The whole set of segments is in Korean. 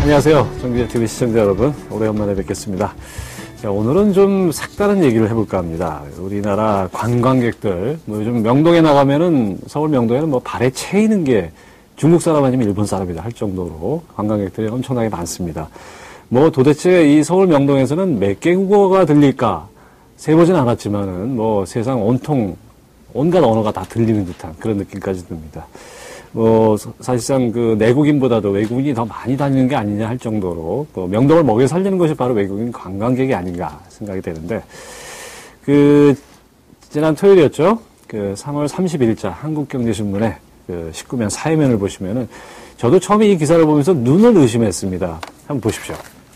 안녕하세요. 정규제 TV 시청자 여러분, 오래간만에 뵙겠습니다. 자, 오늘은 좀 색다른 얘기를 해볼까 합니다. 우리나라 관광객들, 요즘 명동에 나가면은, 서울 명동에는 발에 채이는 게 중국 사람 아니면 일본 사람이다 할 정도로 관광객들이 엄청나게 많습니다. 도대체 이 서울 명동에서는 몇 개 국어가 들릴까? 세보진 않았지만은, 세상 온통, 온갖 언어가 다 들리는 듯한 그런 느낌까지 듭니다. 사실상 내국인보다도 외국인이 더 많이 다니는 게 아니냐 할 정도로, 명동을 먹여 살리는 것이 바로 외국인 관광객이 아닌가 생각이 되는데, 지난 토요일이었죠? 3월 31일자 한국경제신문에 19면 사회면을 보시면은, 저도 처음에 이 기사를 보면서 눈을 의심했습니다. 한번 보십시오.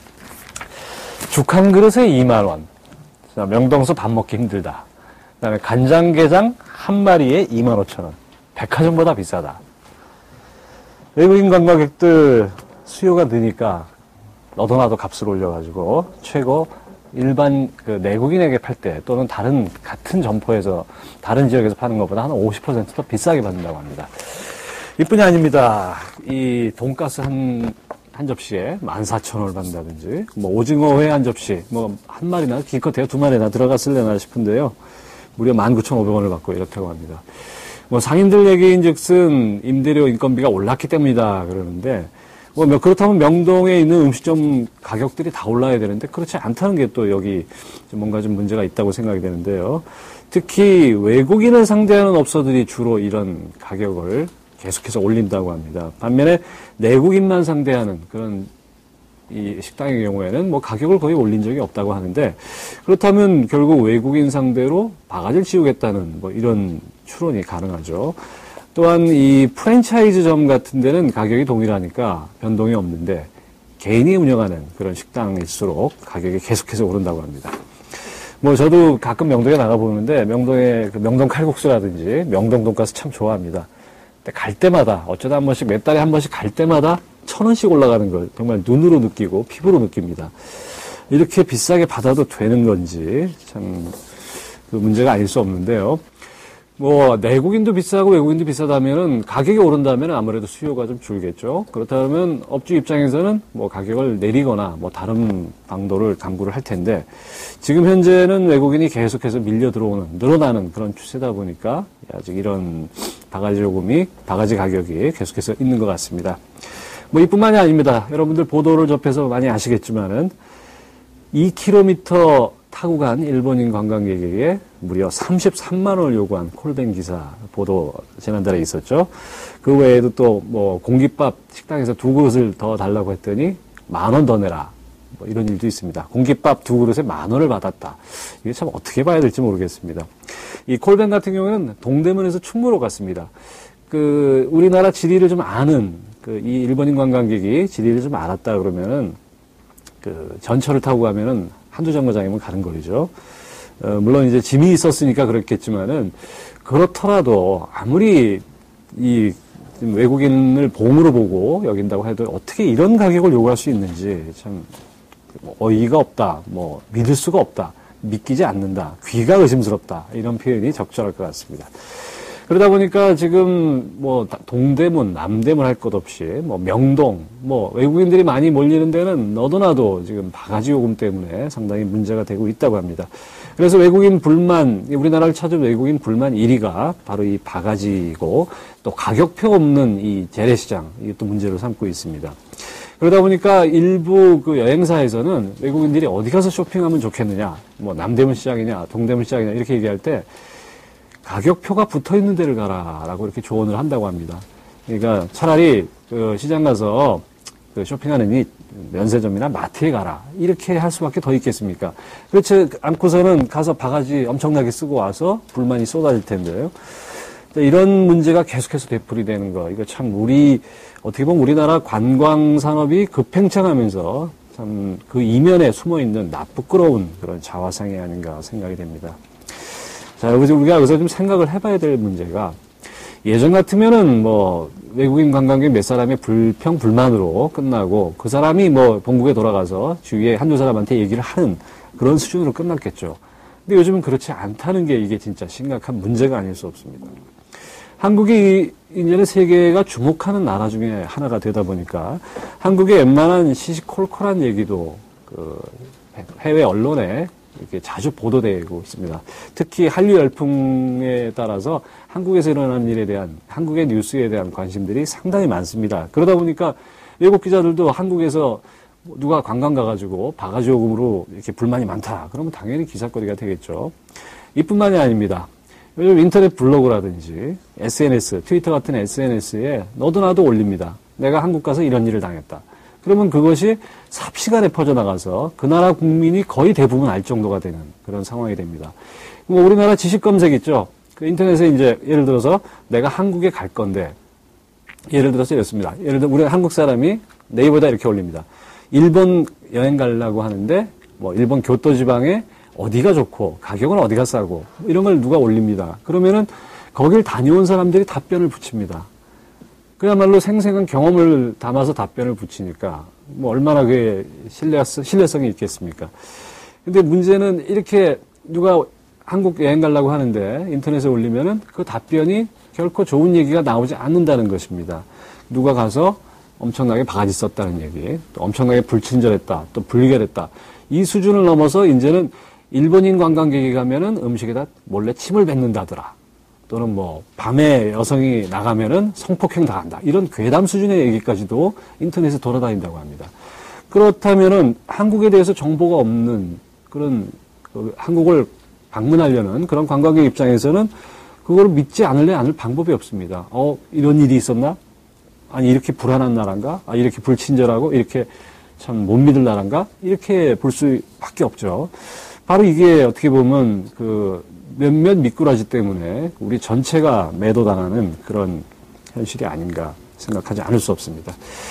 죽 한 그릇에 2만원. 명동서 밥 먹기 힘들다. 그 다음에 간장게장 한 마리에 25,000원. 백화점보다 비싸다. 외국인 관광객들 수요가 느니까 너도 나도 값을 올려가지고 최고 일반 내국인에게 팔 때 또는 같은 점포에서 다른 지역에서 파는 것보다 한 50% 더 비싸게 받는다고 합니다. 이뿐이 아닙니다. 이 돈가스 한 접시에 14,000원을 받는다든지, 오징어회 한 접시, 한 마리나 기껏해야 두 마리나 들어갔을려나 싶은데요. 무려 19,500원을 받고 이렇다고 합니다. 상인들 얘기인 즉슨 임대료 인건비가 올랐기 때문이다 그러는데, 그렇다면 명동에 있는 음식점 가격들이 다 올라야 되는데, 그렇지 않다는 게 또 여기 뭔가 좀 문제가 있다고 생각이 되는데요. 특히 외국인을 상대하는 업소들이 주로 이런 가격을 계속해서 올린다고 합니다. 반면에 내국인만 상대하는 그런 이 식당의 경우에는 가격을 거의 올린 적이 없다고 하는데, 그렇다면 결국 외국인 상대로 바가지를 씌우겠다는 이런 추론이 가능하죠. 또한 이 프랜차이즈점 같은 데는 가격이 동일하니까 변동이 없는데, 개인이 운영하는 그런 식당일수록 가격이 계속해서 오른다고 합니다. 저도 가끔 명동에 나가보는데, 명동 칼국수라든지 명동 돈가스 참 좋아합니다. 근데 갈 때마다, 어쩌다 한 번씩, 몇 달에 한 번씩 갈 때마다 1,000원씩 올라가는 걸 정말 눈으로 느끼고 피부로 느낍니다. 이렇게 비싸게 받아도 되는 건지 참 문제가 아닐 수 없는데요. 내국인도 비싸고 외국인도 비싸다면은 가격이 오른다면 아무래도 수요가 좀 줄겠죠. 그렇다면 업주 입장에서는 가격을 내리거나 다른 방도를 강구를 할 텐데, 지금 현재는 외국인이 계속해서 밀려 들어오는, 늘어나는 그런 추세다 보니까 아직 이런 바가지 가격이 계속해서 있는 것 같습니다. 이뿐만이 아닙니다. 여러분들 보도를 접해서 많이 아시겠지만은 2km 타고 간 일본인 관광객에게 무려 33만 원을 요구한 콜뱅 기사 보도 지난달에 있었죠. 그 외에도 또 공깃밥 식당에서 2그릇을 더 달라고 했더니 10,000원 더 내라. 이런 일도 있습니다. 공깃밥 2그릇에 10,000원을 받았다. 이게 참 어떻게 봐야 될지 모르겠습니다. 이 콜뱅 같은 경우에는 동대문에서 충무로 갔습니다. 우리나라 지리를 좀 아는 이 일본인 관광객이 지리를 좀 알았다 그러면은 전철을 타고 가면은 한두 정거장이면 가는 거리죠. 물론 이제 짐이 있었으니까 그렇겠지만은, 그렇더라도 아무리 이 외국인을 봉으로 보고 여긴다고 해도 어떻게 이런 가격을 요구할 수 있는지 참 어이가 없다, 믿을 수가 없다, 믿기지 않는다, 귀가 의심스럽다, 이런 표현이 적절할 것 같습니다. 그러다 보니까 지금 동대문, 남대문 할 것 없이 명동, 외국인들이 많이 몰리는 데는 너도 나도 지금 바가지 요금 때문에 상당히 문제가 되고 있다고 합니다. 그래서 외국인 불만, 우리나라를 찾은 외국인 불만 1위가 바로 이 바가지이고, 또 가격표 없는 이 재래시장, 이것도 문제로 삼고 있습니다. 그러다 보니까 일부 여행사에서는 외국인들이 어디 가서 쇼핑하면 좋겠느냐, 남대문 시장이냐, 동대문 시장이냐, 이렇게 얘기할 때 가격표가 붙어 있는 데를 가라라고 이렇게 조언을 한다고 합니다. 그러니까 차라리 시장 가서 쇼핑하느니 면세점이나 마트에 가라, 이렇게 할 수밖에 더 있겠습니까? 그렇지 않고서는 가서 바가지 엄청나게 쓰고 와서 불만이 쏟아질 텐데요. 이런 문제가 계속해서 되풀이되는 거, 이거 참 어떻게 보면 우리나라 관광 산업이 급팽창하면서 참 그 이면에 숨어 있는 부끄러운 그런 자화상이 아닌가 생각이 됩니다. 자, 우리가 여기서 좀 생각을 해봐야 될 문제가, 예전 같으면은 외국인 관광객 몇 사람의 불평불만으로 끝나고, 그 사람이 본국에 돌아가서 주위에 한두 사람한테 얘기를 하는 그런 수준으로 끝났겠죠. 근데 요즘은 그렇지 않다는 게 이게 진짜 심각한 문제가 아닐 수 없습니다. 한국이 이제는 세계가 주목하는 나라 중에 하나가 되다 보니까 한국의 웬만한 시시콜콜한 얘기도 그 해외 언론에 이렇게 자주 보도되고 있습니다. 특히 한류 열풍에 따라서 한국에서 일어나는 일에 대한, 한국의 뉴스에 대한 관심들이 상당히 많습니다. 그러다 보니까 외국 기자들도 한국에서 누가 관광 가가지고 바가지 요금으로 이렇게 불만이 많다. 그러면 당연히 기사거리가 되겠죠. 이뿐만이 아닙니다. 요즘 인터넷 블로그라든지 SNS, 트위터 같은 SNS에 너도 나도 올립니다. 내가 한국 가서 이런 일을 당했다. 그러면 그것이 삽시간에 퍼져나가서 그 나라 국민이 거의 대부분 알 정도가 되는 그런 상황이 됩니다. 뭐 우리나라 지식 검색 있죠. 그 인터넷에 이제 예를 들어서 내가 한국에 갈 건데 예를 들어서 이렇습니다. 예를 들어 우리 한국 사람이 네이버에다 이렇게 올립니다. 일본 여행 가려고 하는데 뭐 일본 교토 지방에 어디가 좋고 가격은 어디가 싸고 이런 걸 누가 올립니다. 그러면은 거길 다녀온 사람들이 답변을 붙입니다. 그야말로 생생한 경험을 담아서 답변을 붙이니까 뭐 얼마나 그게 신뢰성이 있겠습니까? 근데 문제는 이렇게 누가 한국 여행 가려고 하는데 인터넷에 올리면은 그 답변이 결코 좋은 얘기가 나오지 않는다는 것입니다. 누가 가서 엄청나게 바가지 썼다는 얘기, 또 엄청나게 불친절했다, 또 불결했다. 이 수준을 넘어서 이제는 일본인 관광객이 가면은 음식에다 몰래 침을 뱉는다더라. 또는 뭐 밤에 여성이 나가면은 성폭행 당한다. 이런 괴담 수준의 얘기까지도 인터넷에 돌아다닌다고 합니다. 그렇다면은 한국에 대해서 정보가 없는 그런 한국을 방문하려는 그런 관광객 입장에서는 그걸 믿지 않을 방법이 없습니다. 이런 일이 있었나? 아니 이렇게 불안한 나라인가? 이렇게 불친절하고 이렇게 참 못 믿을 나라인가? 이렇게 볼 수밖에 없죠. 바로 이게 어떻게 보면 그 몇몇 미꾸라지 때문에 우리 전체가 매도당하는 그런 현실이 아닌가 생각하지 않을 수 없습니다.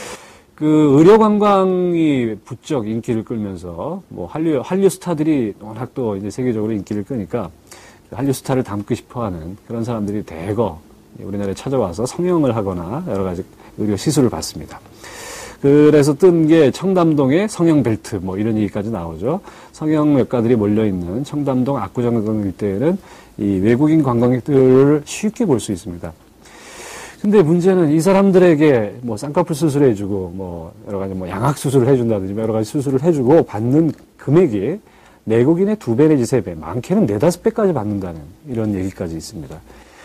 그 의료 관광이 부쩍 인기를 끌면서 뭐 한류 스타들이 워낙 또 이제 세계적으로 인기를 끄니까 한류 스타를 닮고 싶어하는 그런 사람들이 대거 우리나라에 찾아와서 성형을 하거나 여러 가지 의료 시술을 받습니다. 그래서 뜬 게 청담동의 성형 벨트 뭐 이런 얘기까지 나오죠. 성형외과들이 몰려있는 청담동 압구정동 일대에는 이 외국인 관광객들을 쉽게 볼 수 있습니다. 근데 문제는 이 사람들에게 뭐 쌍꺼풀 수술해주고 뭐 여러 가지 뭐 양악 수술을 해준다든지 여러 가지 수술을 해주고 받는 금액이 내국인의 2배 내지 3배, 많게는 4, 5배까지 받는다는 이런 얘기까지 있습니다.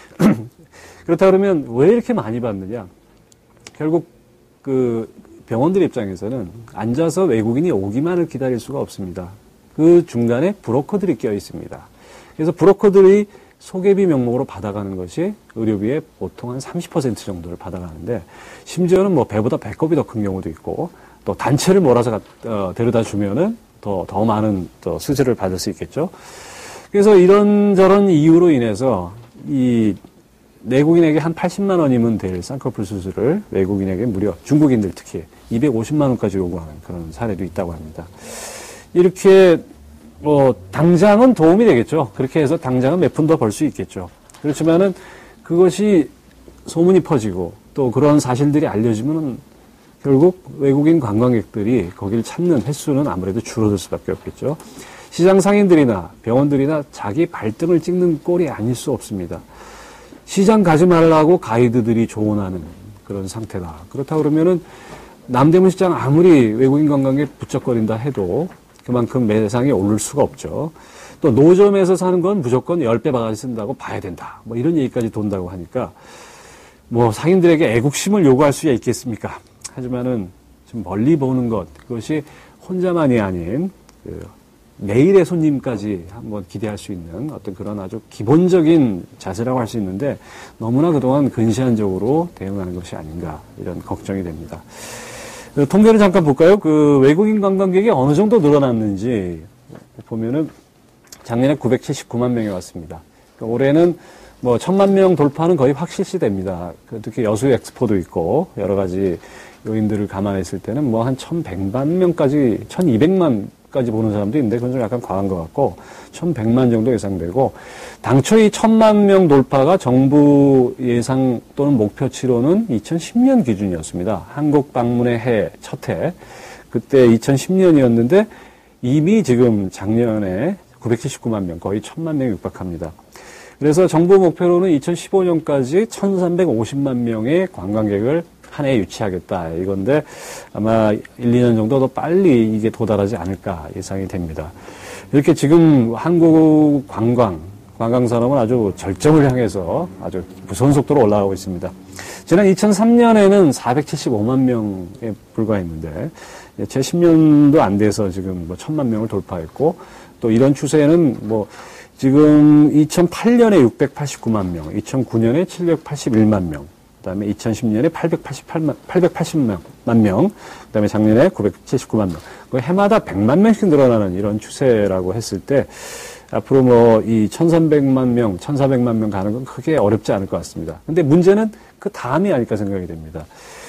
그렇다 그러면 왜 이렇게 많이 받느냐? 결국 그 병원들 입장에서는 앉아서 외국인이 오기만을 기다릴 수가 없습니다. 그 중간에 브로커들이 껴 있습니다. 그래서 브로커들이 소개비 명목으로 받아가는 것이 의료비의 보통 한 30% 정도를 받아가는데 심지어는 뭐 배보다 배꼽이 더 큰 경우도 있고 또 단체를 몰아서 데려다 주면은 더 많은 또 수수료를 받을 수 있겠죠. 그래서 이런저런 이유로 인해서 이 내국인에게 한 80만 원이면 될 쌍꺼풀 수술을 외국인에게 무려 중국인들 특히 250만 원까지 요구하는 그런 사례도 있다고 합니다. 이렇게 뭐 당장은 도움이 되겠죠. 그렇게 해서 당장은 몇 푼 더 벌 수 있겠죠. 그렇지만은 그것이 소문이 퍼지고 또 그런 사실들이 알려지면은 결국 외국인 관광객들이 거기를 찾는 횟수는 아무래도 줄어들 수밖에 없겠죠. 시장 상인들이나 병원들이나 자기 발등을 찍는 꼴이 아닐 수 없습니다. 시장 가지 말라고 가이드들이 조언하는 그런 상태다. 그렇다 그러면은 남대문 시장 아무리 외국인 관광객 부쩍거린다 해도 그만큼 매상이 오를 수가 없죠. 또 노점에서 사는 건 무조건 10배 바가지 쓴다고 봐야 된다. 뭐 이런 얘기까지 돈다고 하니까 뭐 상인들에게 애국심을 요구할 수야 있겠습니까? 하지만은 좀 멀리 보는 것, 그것이 혼자만이 아닌 매일의 손님까지 한번 기대할 수 있는 어떤 그런 아주 기본적인 자세라고 할 수 있는데 너무나 그동안 근시안적으로 대응하는 것이 아닌가 이런 걱정이 됩니다. 통계를 잠깐 볼까요? 그 외국인 관광객이 어느 정도 늘어났는지 보면은 작년에 979만 명이 왔습니다. 그러니까 올해는 뭐 1000만 명 돌파는 거의 확실시됩니다. 특히 여수 엑스포도 있고 여러 가지 요인들을 감안했을 때는 뭐 한 1100만 명까지 1200만까지 보는 사람도 있는데 그건 좀 약간 과한 것 같고 1100만 정도 예상되고 당초 이 1000만 명 돌파가 정부 예상 또는 목표치로는 2010년 기준이었습니다. 한국 방문의 해, 첫 해. 그때 2010년이었는데 이미 지금 작년에 979만 명, 거의 1000만 명이 육박합니다. 그래서 정부 목표로는 2015년까지 1,350만 명의 관광객을 한 해에 유치하겠다 이건데 아마 1, 2년 정도 더 빨리 이게 도달하지 않을까 예상이 됩니다. 이렇게 지금 한국 관광산업은 아주 절정을 향해서 아주 무서운 속도로 올라가고 있습니다. 지난 2003년에는 475만 명에 불과했는데 채 10년도 안 돼서 지금 뭐 1,000만 명을 돌파했고 또 이런 추세는 뭐 지금 2008년에 689만 명, 2009년에 781만 명, 그다음에 2010년에 880만 명, 그다음에 작년에 979만 명. 해마다 100만 명씩 늘어나는 이런 추세라고 했을 때 앞으로 뭐 이 1,300만 명, 1,400만 명 가는 건 크게 어렵지 않을 것 같습니다. 근데 문제는 그 다음이 아닐까 생각이 됩니다.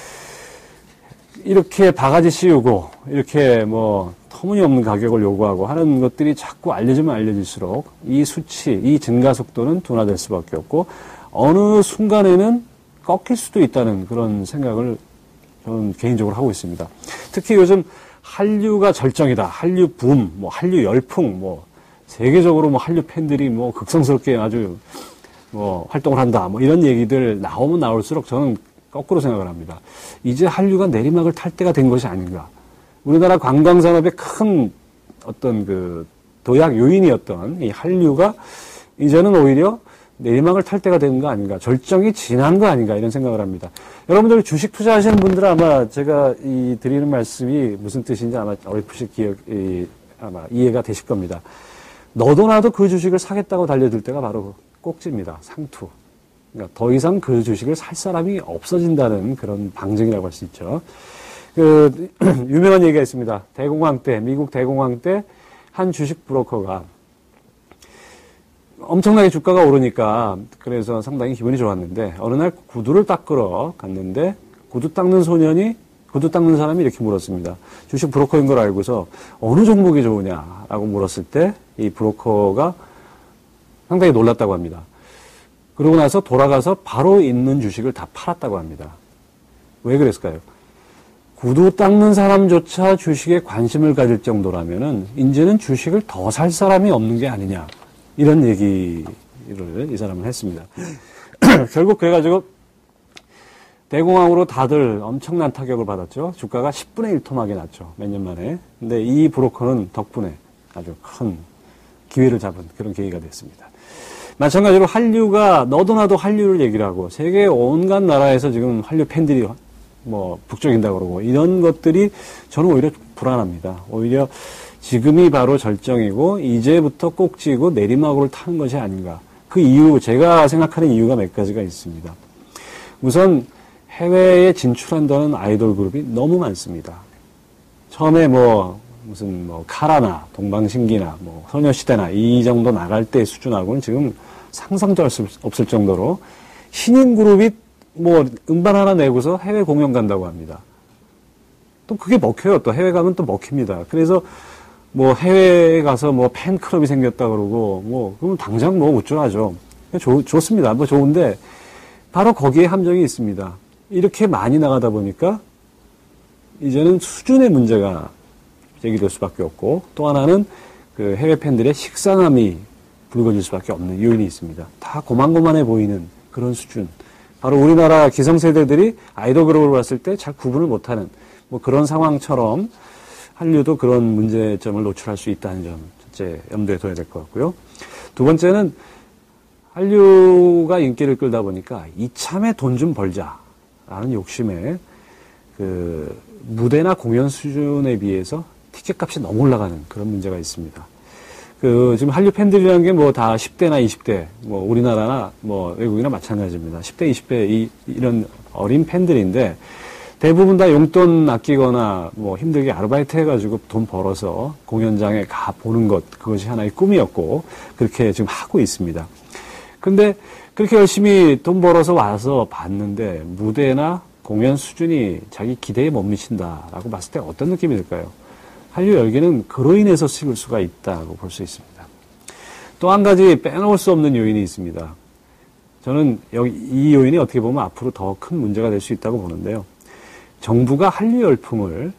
이렇게 바가지 씌우고 이렇게 뭐 터무니없는 가격을 요구하고 하는 것들이 자꾸 알려지면 알려질수록 이 수치, 이 증가 속도는 둔화될 수밖에 없고 어느 순간에는 꺾일 수도 있다는 그런 생각을 저는 개인적으로 하고 있습니다. 특히 요즘 한류가 절정이다. 한류 붐, 뭐 한류 열풍, 뭐 세계적으로 뭐 한류 팬들이 뭐 극성스럽게 아주 뭐 활동을 한다. 뭐 이런 얘기들 나오면 나올수록 저는 거꾸로 생각을 합니다. 이제 한류가 내리막을 탈 때가 된 것이 아닌가. 우리나라 관광산업의 큰 어떤 그 도약 요인이었던 이 한류가 이제는 오히려 내리막을 탈 때가 되는 거 아닌가. 절정이 지난 거 아닌가. 이런 생각을 합니다. 여러분들 주식 투자하시는 분들은 아마 제가 드리는 말씀이 무슨 뜻인지 아마 어렴풋이 아마 이해가 되실 겁니다. 너도 나도 그 주식을 사겠다고 달려들 때가 바로 꼭지입니다. 상투. 그러니까 더 이상 그 주식을 살 사람이 없어진다는 그런 방증이라고 할 수 있죠. 유명한 얘기가 있습니다. 미국 대공황 때 한 주식 브로커가 엄청나게 주가가 오르니까 그래서 상당히 기분이 좋았는데 어느 날 구두를 닦으러 갔는데 구두 닦는 사람이 이렇게 물었습니다. 주식 브로커인 걸 알고서 어느 종목이 좋으냐라고 물었을 때 이 브로커가 상당히 놀랐다고 합니다. 그러고 나서 돌아가서 바로 있는 주식을 다 팔았다고 합니다. 왜 그랬을까요? 구두 닦는 사람조차 주식에 관심을 가질 정도라면은 이제는 주식을 더 살 사람이 없는 게 아니냐. 이런 얘기를 이 사람은 했습니다. 결국 그래가지고 대공황으로 다들 엄청난 타격을 받았죠. 주가가 10분의 1 토막이 났죠. 몇 년 만에. 근데 이 브로커는 덕분에 아주 큰 기회를 잡은 그런 계기가 됐습니다. 마찬가지로 한류가 너도 나도 한류를 얘기를 하고 세계 온갖 나라에서 지금 한류 팬들이 뭐 북적인다 그러고 이런 것들이 저는 오히려 불안합니다. 오히려 지금이 바로 절정이고 이제부터 꼭지고 내리막으로 타는 것이 아닌가. 그 이유, 제가 생각하는 이유가 몇 가지가 있습니다. 우선 해외에 진출한다는 아이돌 그룹이 너무 많습니다. 처음에 무슨 카라나, 동방신기나, 소녀시대나 이 정도 나갈 때 수준하고는 지금 상상도 할 수 없을 정도로 신인 그룹이 음반 하나 내고서 해외 공연 간다고 합니다. 또 그게 먹혀요. 또 해외 가면 또 먹힙니다. 그래서 해외에 가서 팬클럽이 생겼다 그러고, 그러면 당장 우쭐하죠. 좋습니다. 좋은데, 바로 거기에 함정이 있습니다. 이렇게 많이 나가다 보니까, 이제는 수준의 문제가 제기될 수밖에 없고, 또 하나는 그 해외 팬들의 식상함이 불거질 수밖에 없는 요인이 있습니다. 다 고만고만해 보이는 그런 수준. 바로 우리나라 기성세대들이 아이돌 그룹을 봤을 때 잘 구분을 못하는, 그런 상황처럼, 한류도 그런 문제점을 노출할 수 있다는 점, 첫째 염두에 둬야 될 것 같고요. 두 번째는 한류가 인기를 끌다 보니까 이참에 돈 좀 벌자라는 욕심에 그 무대나 공연 수준에 비해서 티켓값이 너무 올라가는 그런 문제가 있습니다. 지금 한류 팬들이라는 게 다 10대나 20대, 우리나라나 외국이나 마찬가지입니다. 10대, 20대 이런 어린 팬들인데 대부분 다 용돈 아끼거나 힘들게 아르바이트 해가지고 돈 벌어서 공연장에 가 보는 것, 그것이 하나의 꿈이었고 그렇게 지금 하고 있습니다. 근데 그렇게 열심히 돈 벌어서 와서 봤는데 무대나 공연 수준이 자기 기대에 못 미친다라고 봤을 때 어떤 느낌이 들까요? 한류 열기는 그로 인해서 식을 수가 있다고 볼 수 있습니다. 또 한 가지 빼놓을 수 없는 요인이 있습니다. 저는 이 요인이 어떻게 보면 앞으로 더 큰 문제가 될 수 있다고 보는데요. 정부가 한류 열풍을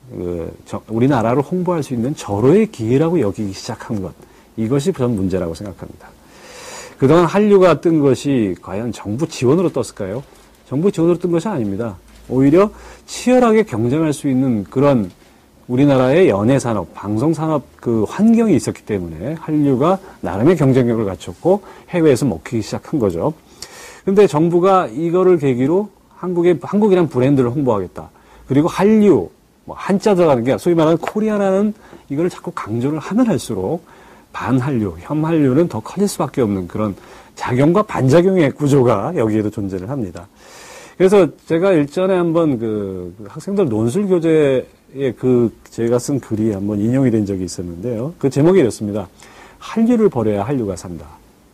우리나라를 홍보할 수 있는 절호의 기회라고 여기기 시작한 것, 이것이 전 문제라고 생각합니다. 그동안 한류가 뜬 것이 과연 정부 지원으로 떴을까요? 정부 지원으로 뜬 것이 아닙니다. 오히려 치열하게 경쟁할 수 있는 그런 우리나라의 연예산업, 방송산업 그 환경이 있었기 때문에 한류가 나름의 경쟁력을 갖췄고 해외에서 먹히기 시작한 거죠. 근데 정부가 이거를 계기로 한국이란 브랜드를 홍보하겠다. 그리고 한류, 뭐 한자 들어가는 게 소위 말하는 코리아라는 이걸 자꾸 강조를 하면 할수록 반한류, 혐한류는 더 커질 수밖에 없는 그런 작용과 반작용의 구조가 여기에도 존재를 합니다. 그래서 제가 일전에 한번 그 학생들 논술 교재에 제가 쓴 글이 한번 인용이 된 적이 있었는데요. 그 제목이 이렇습니다. 한류를 버려야 한류가 산다.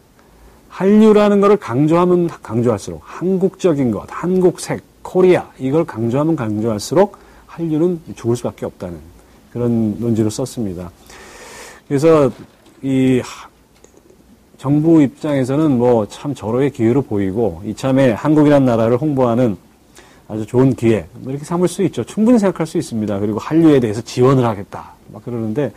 한류라는 거를 강조하면 강조할수록 한국적인 것, 한국색, 코리아 이걸 강조하면 강조할수록 한류는 죽을 수밖에 없다는 그런 논지를 썼습니다. 그래서 이 정부 입장에서는 뭐 참 절호의 기회로 보이고 이참에 한국이라는 나라를 홍보하는 아주 좋은 기회 뭐 이렇게 삼을 수 있죠. 충분히 생각할 수 있습니다. 그리고 한류에 대해서 지원을 하겠다 막 그러는데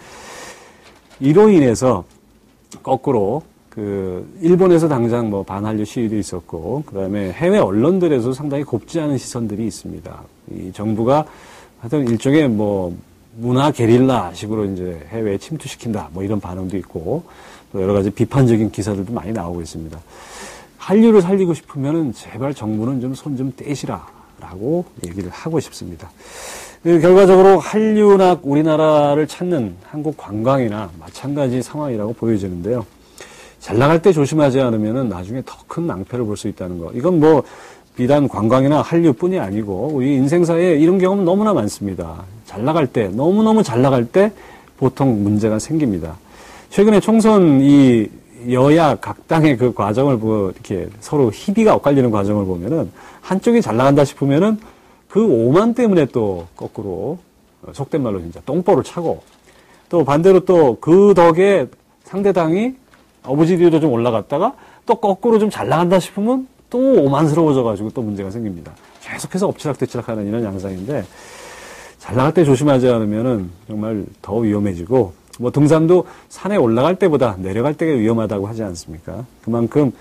이로 인해서 거꾸로 그 일본에서 당장 뭐 반한류 시위도 있었고 그다음에 해외 언론들에서 상당히 곱지 않은 시선들이 있습니다. 이 정부가 하여튼 일종의 뭐 문화 게릴라식으로 이제 해외에 침투시킨다 뭐 이런 반응도 있고 또 여러 가지 비판적인 기사들도 많이 나오고 있습니다. 한류를 살리고 싶으면은 제발 정부는 좀 손 좀 떼시라라고 얘기를 하고 싶습니다. 결과적으로 한류나 우리나라를 찾는 한국 관광이나 마찬가지 상황이라고 보여지는데요. 잘 나갈 때 조심하지 않으면은 나중에 더 큰 낭패를 볼 수 있다는 거. 이건 뭐 비단 관광이나 한류뿐이 아니고 우리 인생사에 이런 경험은 너무나 많습니다. 잘 나갈 때, 너무너무 잘 나갈 때 보통 문제가 생깁니다. 최근에 총선 이 여야 각 당의 그 과정을 이렇게 서로 희비가 엇갈리는 과정을 보면은 한쪽이 잘 나간다 싶으면은 그 오만 때문에 또 거꾸로 속된 말로 진짜 똥볼을 차고 또 반대로 또 그 덕에 상대당이 어부지리로 좀 올라갔다가 또 거꾸로 좀 잘 나간다 싶으면 또 오만스러워져가지고 또 문제가 생깁니다. 계속해서 엎치락뒤치락하는 이런 양상인데 잘 나갈 때 조심하지 않으면은 정말 더 위험해지고 뭐 등산도 산에 올라갈 때보다 내려갈 때가 위험하다고 하지 않습니까? 그만큼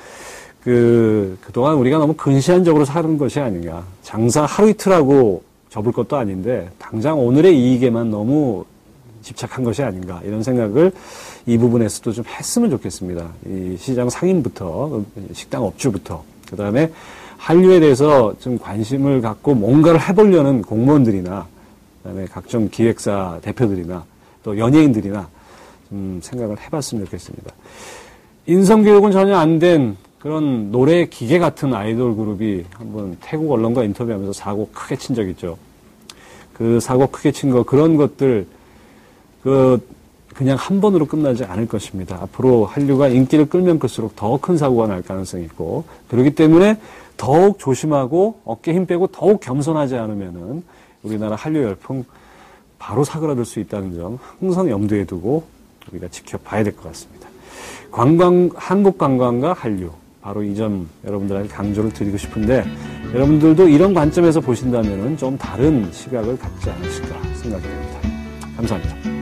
그동안 우리가 너무 근시안적으로 사는 것이 아닌가. 장사 하루 이틀하고 접을 것도 아닌데 당장 오늘의 이익에만 너무 집착한 것이 아닌가 이런 생각을 이 부분에서도 좀 했으면 좋겠습니다. 이 시장 상인부터 식당 업주부터 그다음에 한류에 대해서 좀 관심을 갖고 뭔가를 해보려는 공무원들이나 그다음에 각종 기획사 대표들이나 또 연예인들이나 좀 생각을 해봤으면 좋겠습니다. 인성교육은 전혀 안 된 그런 노래 기계 같은 아이돌 그룹이 한번 태국 언론과 인터뷰하면서 사고 크게 친 적 있죠. 그 사고 크게 친 거 그런 것들 그냥 한 번으로 끝나지 않을 것입니다. 앞으로 한류가 인기를 끌면 끌수록 더 큰 사고가 날 가능성이 있고 그렇기 때문에 더욱 조심하고 어깨 힘 빼고 더욱 겸손하지 않으면은 우리나라 한류 열풍 바로 사그라들 수 있다는 점 항상 염두에 두고 우리가 지켜봐야 될 것 같습니다. 한국 관광과 한류 바로 이 점 여러분들한테 강조를 드리고 싶은데 여러분들도 이런 관점에서 보신다면은 좀 다른 시각을 갖지 않으실까 생각이 됩니다. 감사합니다.